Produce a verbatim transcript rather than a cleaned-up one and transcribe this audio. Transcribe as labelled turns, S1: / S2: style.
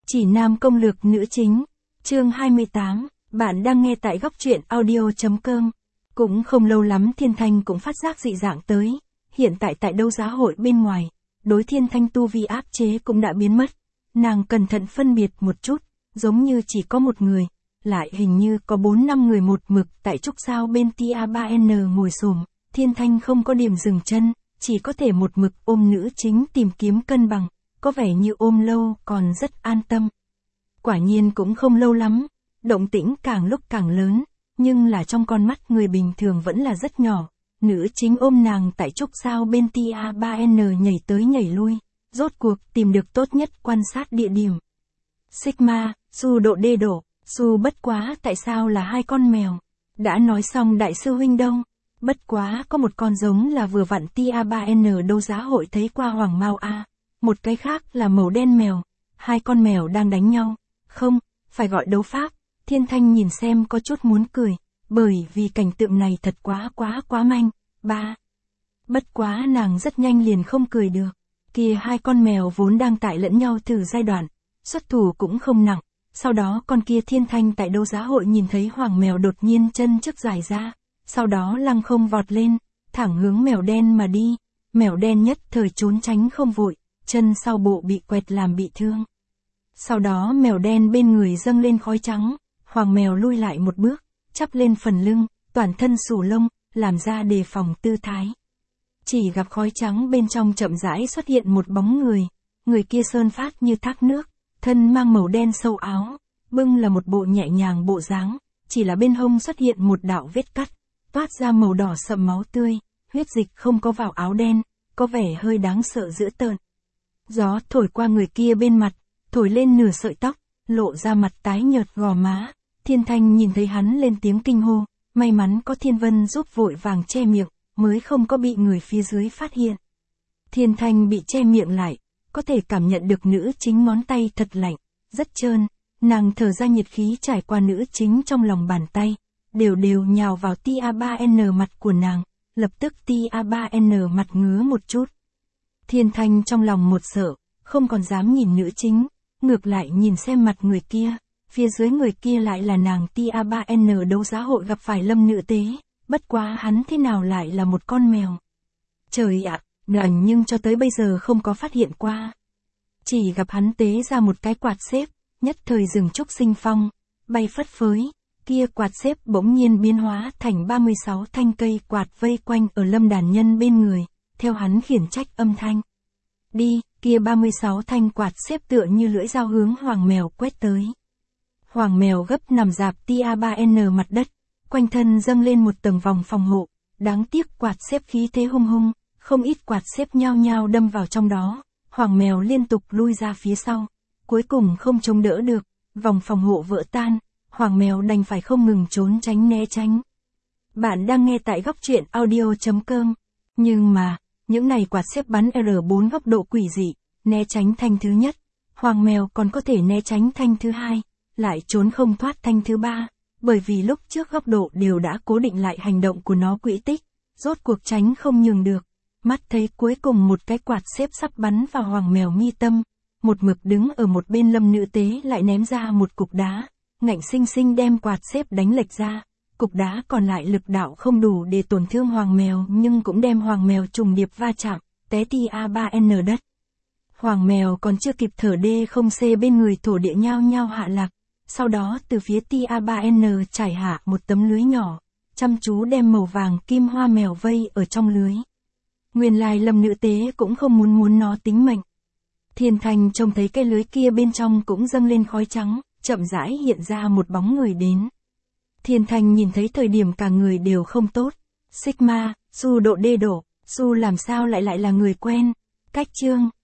S1: Chỉ nam công lược nữ chính, chương hai mươi tám, bạn đang nghe tại góc truyện audio.com. Cũng không lâu lắm Thiên Thanh cũng phát giác dị dạng tới, hiện tại tại đấu giá hội bên ngoài, đối Thiên Thanh tu vi áp chế cũng đã biến mất. Nàng cẩn thận phân biệt một chút, giống như chỉ có một người, lại hình như có bốn năm người một mực tại trúc sao bên Tia ba N ngồi xổm. Thiên Thanh không có điểm dừng chân, chỉ có thể một mực ôm nữ chính tìm kiếm cân bằng, có vẻ như ôm lâu còn rất an tâm. Quả nhiên cũng không lâu lắm, động tĩnh càng lúc càng lớn, nhưng là trong con mắt người bình thường vẫn là rất nhỏ. Nữ chính ôm nàng tại trúc sao bên Tia ba N nhảy tới nhảy lui, rốt cuộc tìm được tốt nhất quan sát địa điểm. Sigma, Su độ đê độ, Su bất quá tại sao là hai con mèo? Đã nói xong đại sư huynh đâu? Bất quá có một con giống là vừa vặn Tia ba N đấu giá hội thấy qua Hoàng Mao A, một cái khác là màu đen mèo, hai con mèo đang đánh nhau, không, phải gọi đấu pháp. Thiên Thanh nhìn xem có chút muốn cười, bởi vì cảnh tượng này thật quá quá quá manh. Ba. Bất quá nàng rất nhanh liền không cười được, kia hai con mèo vốn đang tại lẫn nhau thử giai đoạn, xuất thủ cũng không nặng, sau đó con kia Thiên Thanh tại đấu giá hội nhìn thấy hoàng mèo đột nhiên chân trước dài ra, sau đó lăng không vọt lên, thẳng hướng mèo đen mà đi, mèo đen nhất thời trốn tránh không vội, chân sau bộ bị quẹt làm bị thương. Sau đó mèo đen bên người dâng lên khói trắng, hoàng mèo lui lại một bước, chắp lên phần lưng, toàn thân xù lông, làm ra đề phòng tư thái. Chỉ gặp khói trắng bên trong chậm rãi xuất hiện một bóng người, người kia sơn phát như thác nước, thân mang màu đen sâu áo, bưng là một bộ nhẹ nhàng bộ dáng, chỉ là bên hông xuất hiện một đạo vết cắt, toát ra màu đỏ sậm máu tươi, huyết dịch không có vào áo đen, có vẻ hơi đáng sợ dữ tợn. Gió thổi qua người kia bên mặt, thổi lên nửa sợi tóc, lộ ra mặt tái nhợt gò má. Thiên Thanh nhìn thấy hắn lên tiếng kinh hô, may mắn có Thiên Vân giúp vội vàng che miệng, mới không có bị người phía dưới phát hiện. Thiên Thanh bị che miệng lại, có thể cảm nhận được nữ chính ngón tay thật lạnh, rất trơn, nàng thở ra nhiệt khí trải qua nữ chính trong lòng bàn tay, đều đều nhào vào Tia ba N mặt của nàng, lập tức Tia ba N mặt ngứa một chút. Thiên Thanh trong lòng một sợ, không còn dám nhìn nữ chính, ngược lại nhìn xem mặt người kia, phía dưới người kia lại là nàng Tia ba N đấu giá hội gặp phải Lâm nữ tế, bất quá hắn thế nào lại là một con mèo. Trời ạ, nàng nhưng cho tới bây giờ không có phát hiện qua. Chỉ gặp hắn tế ra một cái quạt xếp, nhất thời rừng trúc sinh phong, bay phất phới, kia quạt xếp bỗng nhiên biến hóa thành ba mươi sáu thanh cây quạt vây quanh ở Lâm đàn nhân bên người, theo hắn khiển trách âm thanh. Đi, kia ba mươi sáu thanh quạt xếp tựa như lưỡi dao hướng hoàng mèo quét tới. Hoàng mèo gấp nằm dạp Tia ba N mặt đất, quanh thân dâng lên một tầng vòng phòng hộ, đáng tiếc quạt xếp khí thế hung hung, không ít quạt xếp nhao nhao đâm vào trong đó, hoàng mèo liên tục lui ra phía sau, cuối cùng không chống đỡ được, vòng phòng hộ vỡ tan, hoàng mèo đành phải không ngừng trốn tránh né tránh. Bạn đang nghe tại góc truyện audio.com, nhưng mà, những này quạt xếp bắn R bốn góc độ quỷ dị, né tránh thanh thứ nhất, hoàng mèo còn có thể né tránh thanh thứ hai, lại trốn không thoát thanh thứ ba, bởi vì lúc trước góc độ đều đã cố định lại hành động của nó quỹ tích, rốt cuộc tránh không nhường được. Mắt thấy cuối cùng một cái quạt xếp sắp bắn vào hoàng mèo mi tâm, một mực đứng ở một bên Lâm nữ tế lại ném ra một cục đá, ngạnh sinh sinh đem quạt xếp đánh lệch ra, cục đá còn lại lực đạo không đủ để tổn thương hoàng mèo nhưng cũng đem hoàng mèo trùng điệp va chạm, té Tia ba N đất. Hoàng mèo còn chưa kịp thở đê không c bên người thổ địa nhao nhao hạ lạc, sau đó từ phía Tia ba N trải hạ một tấm lưới nhỏ, chăm chú đem màu vàng kim hoa mèo vây ở trong lưới. Nguyên lai Lâm nữ tế cũng không muốn muốn nó tính mệnh. Thiên Thanh trông thấy cái lưới kia bên trong cũng dâng lên khói trắng, chậm rãi hiện ra một bóng người đến. Thiên Thanh nhìn thấy thời điểm cả người đều không tốt. Sigma, Su độ đê độ, Su làm sao lại lại là người quen. Cách chương.